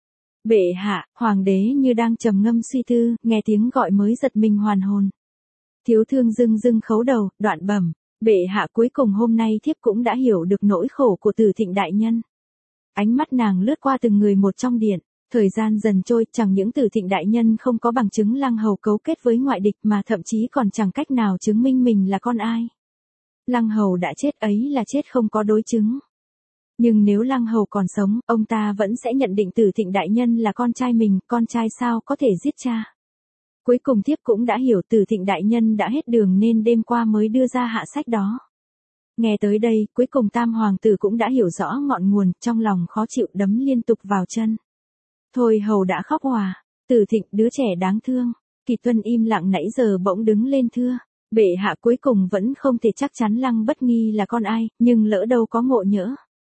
Bệ hạ, hoàng đế như đang trầm ngâm suy tư, nghe tiếng gọi mới giật mình hoàn hồn. Thiếu thương dưng dưng khấu đầu, đoạn bẩm, bệ hạ, cuối cùng hôm nay thiếp cũng đã hiểu được nỗi khổ của Từ Thịnh đại nhân. Ánh mắt nàng lướt qua từng người một trong điện, thời gian dần trôi, chẳng những Từ Thịnh đại nhân không có bằng chứng Lăng Hầu cấu kết với ngoại địch mà thậm chí còn chẳng cách nào chứng minh mình là con ai. Lăng Hầu đã chết ấy là chết không có đối chứng. Nhưng nếu Lăng Hầu còn sống, ông ta vẫn sẽ nhận định Từ Thịnh đại nhân là con trai mình, con trai sao có thể giết cha. Cuối cùng thiếp cũng đã hiểu Từ Thịnh đại nhân đã hết đường nên đêm qua mới đưa ra hạ sách đó. Nghe tới đây, cuối cùng Tam hoàng tử cũng đã hiểu rõ ngọn nguồn, trong lòng khó chịu đấm liên tục vào chân. Thôi Hầu đã khóc òa, Từ Thịnh đứa trẻ đáng thương. Kỳ Tuân im lặng nãy giờ bỗng đứng lên thưa, bệ hạ, cuối cùng vẫn không thể chắc chắn Lăng Bất Nghi là con ai, nhưng lỡ đâu có ngộ nhỡ.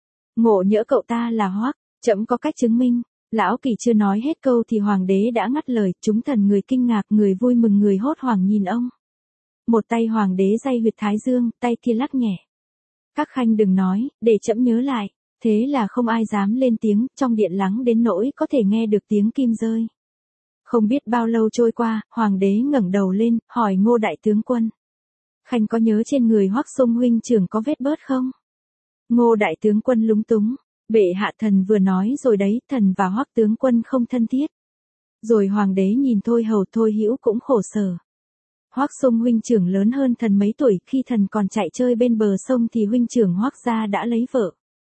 Ngộ nhỡ cậu ta là Hoắc, trẫm có cách chứng minh. Lão Kỳ chưa nói hết câu thì hoàng đế đã ngắt lời, chúng thần người kinh ngạc, người vui mừng, người hốt hoảng nhìn ông. Một tay hoàng đế day huyệt thái dương, tay kia lắc nhẹ. Các khanh đừng nói, để trẫm nhớ lại. Thế là không ai dám lên tiếng, trong điện lắng đến nỗi có thể nghe được tiếng kim rơi. Không biết bao lâu trôi qua, hoàng đế ngẩng đầu lên, hỏi Ngô đại tướng quân. Khanh có nhớ trên người Hoắc Sung huynh trưởng có vết bớt không? Ngô đại tướng quân lúng túng. Bệ hạ, thần vừa nói rồi đấy, thần và Hoắc tướng quân không thân thiết. Rồi hoàng đế nhìn Thôi Hầu, Thôi Hữu cũng khổ sở. Hoắc Sung huynh trưởng lớn hơn thần mấy tuổi, khi thần còn chạy chơi bên bờ sông thì huynh trưởng Hoắc gia đã lấy vợ.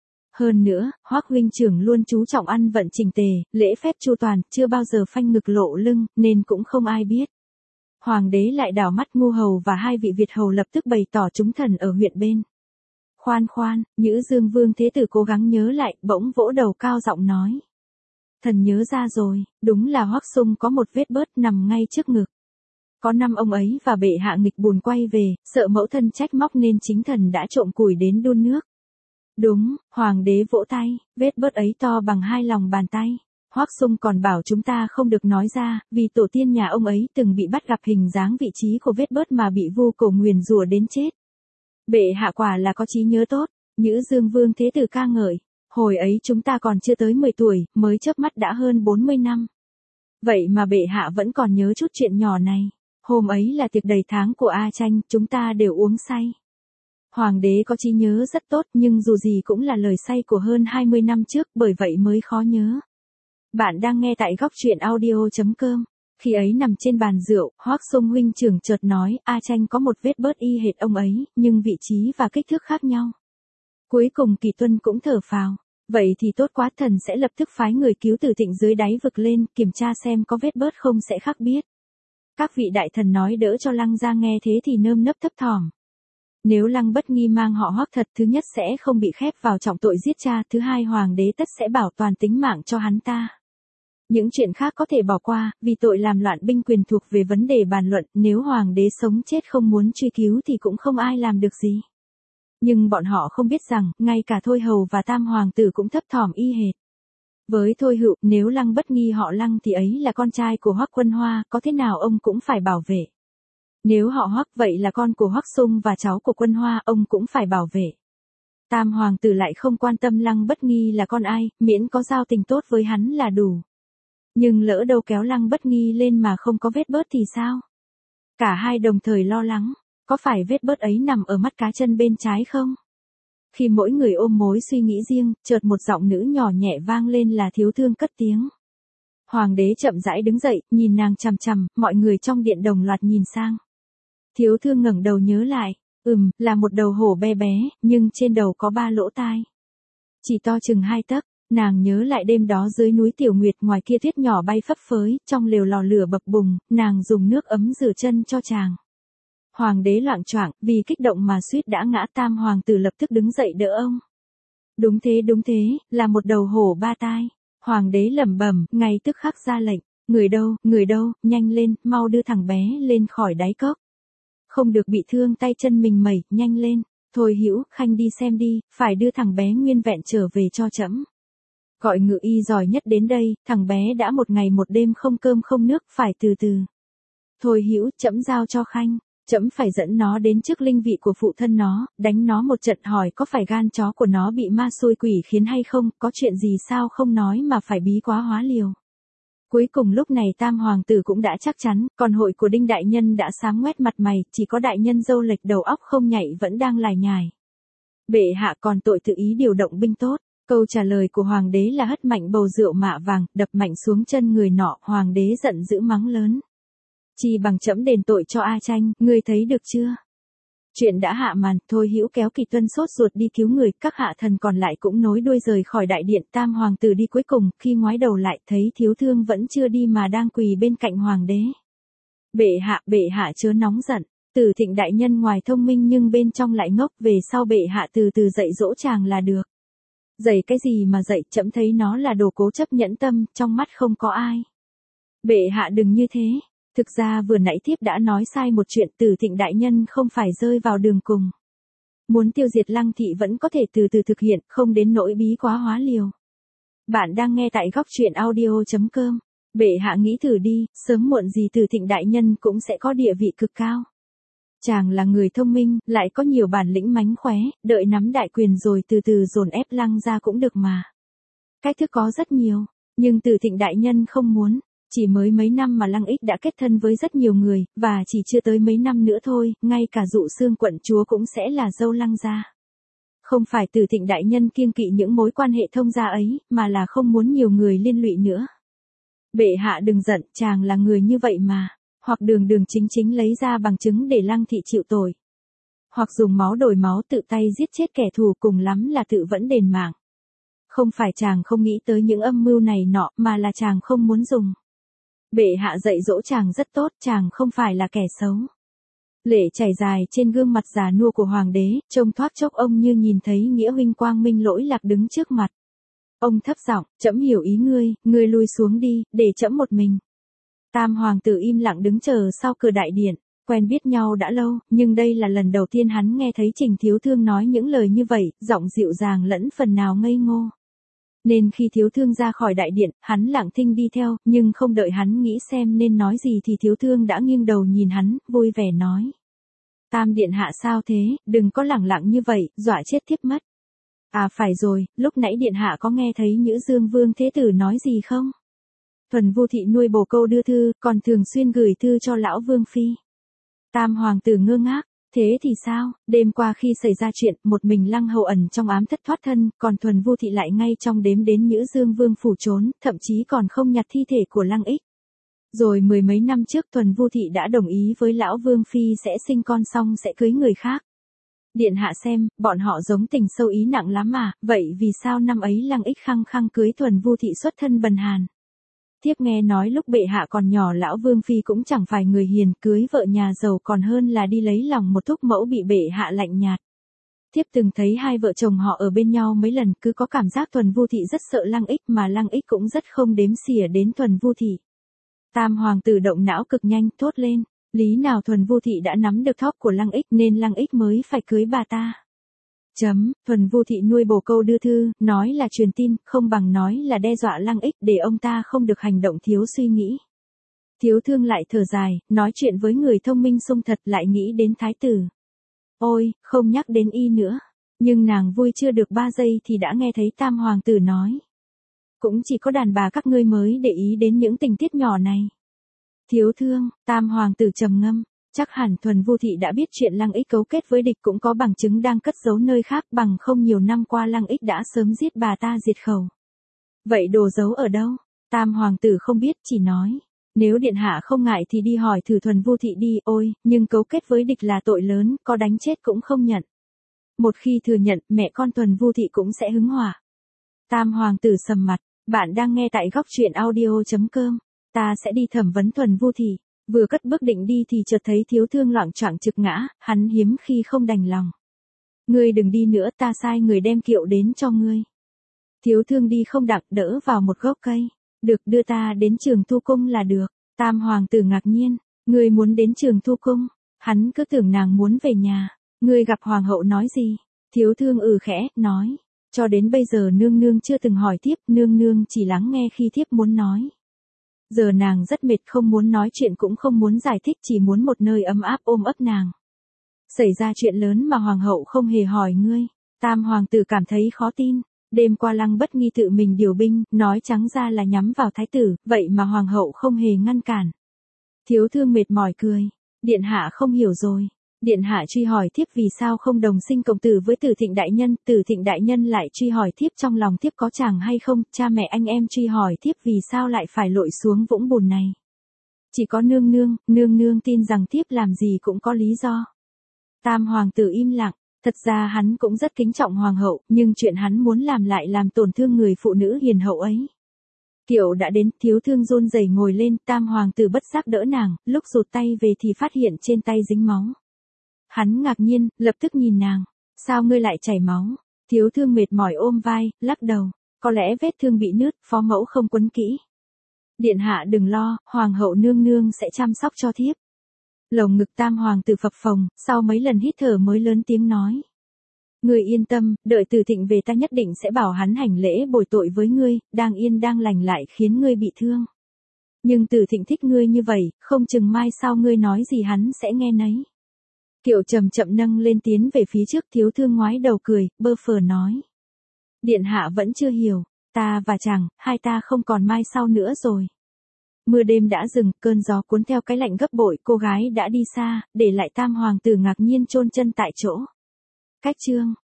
Hơn nữa, Hoắc huynh trưởng luôn chú trọng ăn vận chỉnh tề, lễ phép chu toàn, chưa bao giờ phanh ngực lộ lưng, nên cũng không ai biết. Hoàng đế lại đảo mắt Ngu hầu và hai vị Việt hầu lập tức bày tỏ chúng thần ở huyện bên. Khoan khoan, Nhữ Dương Vương Thế Tử cố gắng nhớ lại, bỗng vỗ đầu cao giọng nói. Thần nhớ ra rồi, đúng là Hoắc Sung có một vết bớt nằm ngay trước ngực. Có năm ông ấy và bệ hạ nghịch buồn quay về, sợ mẫu thân trách móc nên chính thần đã trộm củi đến đun nước. Đúng, hoàng đế vỗ tay, vết bớt ấy to bằng 2 lòng bàn tay. Hoắc Sung còn bảo chúng ta không được nói ra, vì tổ tiên nhà ông ấy từng bị bắt gặp hình dáng vị trí của vết bớt mà bị vu cổ nguyền rủa đến chết. Bệ hạ quả là có trí nhớ tốt, Nhữ Dương Vương Thế Tử ca ngợi. Hồi ấy chúng ta còn chưa tới 10 tuổi, mới chớp mắt đã hơn 40 năm. Vậy mà bệ hạ vẫn còn nhớ chút chuyện nhỏ này. Hôm ấy là tiệc đầy tháng của A Tranh, chúng ta đều uống say. Hoàng đế có trí nhớ rất tốt, nhưng dù gì cũng là lời say của hơn 20 năm trước, bởi vậy mới khó nhớ. Bạn đang nghe tại góc truyện audio.com. Khi ấy nằm trên bàn rượu, Hoắc Sung huynh trưởng chợt nói, A Tranh có một vết bớt y hệt ông ấy, nhưng vị trí và kích thước khác nhau. Cuối cùng Kỳ Tuân cũng thở phào. Vậy thì tốt quá, thần sẽ lập tức phái người cứu Từ Thịnh dưới đáy vực lên, kiểm tra xem có vết bớt không sẽ khác biết. Các vị đại thần nói đỡ cho Lăng gia nghe thế thì nơm nớp thấp thỏm. Nếu Lăng Bất Nghi mang họ Hoắc thật, thứ nhất sẽ không bị khép vào trọng tội giết cha, thứ hai hoàng đế tất sẽ bảo toàn tính mạng cho hắn ta. Những chuyện khác có thể bỏ qua, vì tội làm loạn binh quyền thuộc về vấn đề bàn luận, nếu hoàng đế sống chết không muốn truy cứu thì cũng không ai làm được gì. Nhưng bọn họ không biết rằng, ngay cả Thôi Hầu và Tam hoàng tử cũng thấp thỏm y hệt. Với Thôi Hữu, nếu Lăng Bất Nghi họ Lăng thì ấy là con trai của Hoắc Quân Hoa, có thế nào ông cũng phải bảo vệ. Nếu họ Hoắc vậy là con của Hoắc Sung và cháu của Quân Hoa, ông cũng phải bảo vệ. Tam hoàng tử lại không quan tâm Lăng Bất Nghi là con ai, miễn có giao tình tốt với hắn là đủ. Nhưng lỡ đâu kéo Lăng Bất Nghi lên mà không có vết bớt thì sao? Cả hai đồng thời lo lắng, có phải vết bớt ấy nằm ở mắt cá chân bên trái không? Khi mỗi người ôm mối suy nghĩ riêng, chợt một giọng nữ nhỏ nhẹ vang lên là Thiếu Thương cất tiếng. Hoàng đế chậm rãi đứng dậy, nhìn nàng chằm chằm, mọi người trong điện đồng loạt nhìn sang. Thiếu Thương ngẩng đầu nhớ lại, là một đầu hổ bé bé, nhưng trên đầu có 3 lỗ tai. Chỉ to chừng 2 tấc. Nàng nhớ lại đêm đó dưới núi Tiểu Nguyệt, ngoài kia tuyết nhỏ bay phấp phới, trong lều lò lửa bập bùng, nàng dùng nước ấm rửa chân cho chàng. Hoàng đế loạng choạng, vì kích động mà suýt đã ngã. Tam hoàng tử lập tức đứng dậy đỡ ông. Đúng thế, là một đầu hổ 3 tai. Hoàng đế lẩm bẩm, ngay tức khắc ra lệnh, người đâu, nhanh lên, mau đưa thằng bé lên khỏi đáy cốc. Không được bị thương tay chân mình mẩy, nhanh lên. Thôi Hữu, Khanh đi xem đi, phải đưa thằng bé nguyên vẹn trở về cho trẫm. Gọi ngự y giỏi nhất đến đây, thằng bé đã 1 ngày 1 đêm không cơm không nước, phải từ từ. Thôi Hữu, trẫm giao cho Khanh. Trẫm phải dẫn nó đến trước linh vị của phụ thân nó, đánh nó một trận hỏi có phải gan chó của nó bị ma xui quỷ khiến hay không, có chuyện gì sao không nói mà phải bí quá hóa liều. Cuối cùng lúc này Tam hoàng tử cũng đã chắc chắn, còn hội của Đinh đại nhân đã xám ngoét mặt mày, chỉ có đại nhân dâu lệch đầu óc không nhạy vẫn đang lải nhải. Bệ hạ còn tội tự ý điều động binh tốt. Câu trả lời của hoàng đế là hất mạnh bầu rượu mạ vàng, đập mạnh xuống chân người nọ, hoàng đế giận dữ mắng lớn. Chi bằng trẫm đền tội cho A Tranh, ngươi thấy được chưa? Chuyện đã hạ màn, Thôi Hữu kéo Kỳ Tuân sốt ruột đi cứu người, các hạ thần còn lại cũng nối đuôi rời khỏi đại điện. Tam hoàng tử đi cuối cùng, khi ngoái đầu lại thấy Thiếu Thương vẫn chưa đi mà đang quỳ bên cạnh hoàng đế. Bệ hạ chớ nóng giận. Từ Thịnh đại nhân ngoài thông minh nhưng bên trong lại ngốc, về sau bệ hạ từ từ dạy dỗ chàng là được. Dạy cái gì mà dạy, trẫm thấy nó là đồ cố chấp nhẫn tâm, trong mắt không có ai. Bệ hạ đừng như thế. Thực ra vừa nãy thiếp đã nói sai một chuyện, Từ Thịnh đại nhân không phải rơi vào đường cùng. Muốn tiêu diệt Lăng thị vẫn có thể từ từ thực hiện, không đến nỗi bí quá hóa liều. Bạn đang nghe tại góc truyện audio.com. Bệ hạ nghĩ thử đi, sớm muộn gì Từ Thịnh đại nhân cũng sẽ có địa vị cực cao. Chàng là người thông minh, lại có nhiều bản lĩnh mánh khóe, đợi nắm đại quyền rồi từ từ dồn ép Lăng ra cũng được mà. Cách thức có rất nhiều, nhưng Từ Thịnh đại nhân không muốn. Chỉ mới mấy năm mà Lăng Ích đã kết thân với rất nhiều người, và chỉ chưa tới mấy năm nữa thôi, ngay cả Dụ Xương quận chúa cũng sẽ là dâu Lăng gia. Không phải Từ Thịnh đại nhân kiêng kỵ những mối quan hệ thông gia ấy, mà là không muốn nhiều người liên lụy nữa. Bệ hạ đừng giận, chàng là người như vậy mà. Hoặc đường đường chính chính lấy ra bằng chứng để Lăng thị chịu tội. Hoặc dùng máu đổi máu tự tay giết chết kẻ thù, cùng lắm là tự vẫn đền mạng. Không phải chàng không nghĩ tới những âm mưu này nọ, mà là chàng không muốn dùng. Bệ hạ dạy dỗ chàng rất tốt, chàng không phải là kẻ xấu. Lệ chảy dài trên gương mặt già nua của hoàng đế, trông thoát chốc ông như nhìn thấy nghĩa huynh quang minh lỗi lạc đứng trước mặt. Ông thấp giọng, trẫm hiểu ý ngươi lui xuống đi, để trẫm một mình. Tam hoàng tử im lặng đứng chờ sau cửa đại điện, quen biết nhau đã lâu, nhưng đây là lần đầu tiên hắn nghe thấy Trình Thiếu Thương nói những lời như vậy, giọng dịu dàng lẫn phần nào ngây ngô. Nên khi Thiếu Thương ra khỏi đại điện, hắn lặng thinh đi theo, nhưng không đợi hắn nghĩ xem nên nói gì thì Thiếu Thương đã nghiêng đầu nhìn hắn, vui vẻ nói. Tam điện hạ sao thế, đừng có lẳng lặng như vậy, dọa chết thiếp mất. À phải rồi, lúc nãy điện hạ có nghe thấy Nhữ Dương Vương Thế Tử nói gì không? Thuần Vu thị nuôi bồ câu đưa thư, còn thường xuyên gửi thư cho lão Vương Phi. Tam hoàng tử ngơ ngác. Thế thì sao, đêm qua khi xảy ra chuyện, một mình Lăng Hầu ẩn trong ám thất thoát thân, còn Thuần Vu thị lại ngay trong đêm đến Nhữ Dương Vương phủ trốn, thậm chí còn không nhặt thi thể của Lăng Ích. Rồi mười mấy năm trước Thuần Vu thị đã đồng ý với lão Vương Phi sẽ sinh con xong sẽ cưới người khác. Điện hạ xem, bọn họ giống tình sâu ý nặng lắm mà, vậy vì sao năm ấy Lăng Ích khăng khăng cưới Thuần Vu thị xuất thân bần hàn? Thiếp nghe nói lúc bệ hạ còn nhỏ lão Vương Phi cũng chẳng phải người hiền, cưới vợ nhà giàu còn hơn là đi lấy lòng một thúc mẫu bị bệ hạ lạnh nhạt. Thiếp từng thấy hai vợ chồng họ ở bên nhau mấy lần, cứ có cảm giác Thuần Vu thị rất sợ Lăng Ích mà Lăng Ích cũng rất không đếm xỉa đến Thuần Vu thị. Tam hoàng tử động não cực nhanh, thốt lên, lý nào Thuần Vu thị đã nắm được thóp của Lăng Ích nên Lăng Ích mới phải cưới bà ta. Thuần Vu thị nuôi bồ câu đưa thư, nói là truyền tin, không bằng nói là đe dọa Lăng Ích để ông ta không được hành động thiếu suy nghĩ. Thiếu Thương lại thở dài, nói chuyện với người thông minh sung thật lại nghĩ đến thái tử. Ôi, không nhắc đến y nữa. Nhưng nàng vui chưa được 3 giây thì đã nghe thấy Tam hoàng tử nói. Cũng chỉ có đàn bà các ngươi mới để ý đến những tình tiết nhỏ này. Thiếu Thương, Tam hoàng tử trầm ngâm. Chắc hẳn Thuần Vu thị đã biết chuyện Lăng Ích cấu kết với địch, cũng có bằng chứng đang cất giấu nơi khác, bằng không nhiều năm qua Lăng Ích đã sớm giết bà ta diệt khẩu. Vậy đồ giấu ở đâu? Tam hoàng tử không biết, chỉ nói. Nếu điện hạ không ngại thì đi hỏi thử Thuần Vu thị đi. Ôi, nhưng cấu kết với địch là tội lớn, có đánh chết cũng không nhận. Một khi thừa nhận, mẹ con Thuần Vu thị cũng sẽ hứng hỏa. Tam hoàng tử sầm mặt. Bạn đang nghe tại góc truyện audio.com. Ta sẽ đi thẩm vấn Thuần Vu thị. Vừa cất bước định đi thì chợt thấy Thiếu Thương loạng choạng trực ngã, hắn hiếm khi không đành lòng. Ngươi đừng đi nữa, ta sai người đem kiệu đến cho ngươi. Thiếu Thương đi không đặng, đỡ vào một gốc cây. Được, đưa ta đến Trường Thu Cung là được. Tam hoàng tử ngạc nhiên, ngươi muốn đến Trường Thu Cung? Hắn cứ tưởng nàng muốn về nhà. Ngươi gặp hoàng hậu nói gì? Thiếu Thương khẽ, nói. Cho đến bây giờ nương nương chưa từng hỏi thiếp, nương nương chỉ lắng nghe khi thiếp muốn nói. Giờ nàng rất mệt, không muốn nói chuyện cũng không muốn giải thích, chỉ muốn một nơi ấm áp ôm ấp nàng. Xảy ra chuyện lớn mà hoàng hậu không hề hỏi ngươi. Tam hoàng tử cảm thấy khó tin. Đêm qua Lăng Bất Nghi tự mình điều binh, nói trắng ra là nhắm vào thái tử, vậy mà hoàng hậu không hề ngăn cản. Thiếu thương mệt mỏi cười. Điện hạ không hiểu rồi. Điện hạ truy hỏi thiếp vì sao không đồng sinh cộng tử với Tử Thịnh đại nhân, Tử Thịnh đại nhân lại truy hỏi thiếp trong lòng thiếp có chàng hay không, cha mẹ anh em truy hỏi thiếp vì sao lại phải lội xuống vũng bùn này. Chỉ có nương nương tin rằng thiếp làm gì cũng có lý do. Tam hoàng tử im lặng, thật ra hắn cũng rất kính trọng hoàng hậu, nhưng chuyện hắn muốn làm lại làm tổn thương người phụ nữ hiền hậu ấy. Kiệu đã đến, thiếu thương run rẩy ngồi lên, tam hoàng tử bất giác đỡ nàng, lúc rụt tay về thì phát hiện trên tay dính máu. Hắn ngạc nhiên, lập tức nhìn nàng, sao ngươi lại chảy máu? Thiếu thương mệt mỏi ôm vai, lắc đầu, có lẽ vết thương bị nứt, phó mẫu không quấn kỹ. Điện hạ đừng lo, hoàng hậu nương nương sẽ chăm sóc cho thiếp. Lồng ngực tam hoàng tử phập phồng, sau mấy lần hít thở mới lớn tiếng nói. Ngươi yên tâm, đợi Tử Thịnh về ta nhất định sẽ bảo hắn hành lễ bồi tội với ngươi, đang yên đang lành lại khiến ngươi bị thương. Nhưng Tử Thịnh thích ngươi như vậy, không chừng mai sau ngươi nói gì hắn sẽ nghe nấy. Kiệu chậm chậm nâng lên tiến về phía trước, thiếu thương ngoái đầu cười, bơ phờ nói. Điện hạ vẫn chưa hiểu, ta và chàng, hai ta không còn mai sau nữa rồi. Mưa đêm đã dừng, cơn gió cuốn theo cái lạnh gấp bội, cô gái đã đi xa, để lại tam hoàng tử ngạc nhiên chôn chân tại chỗ. Cách chương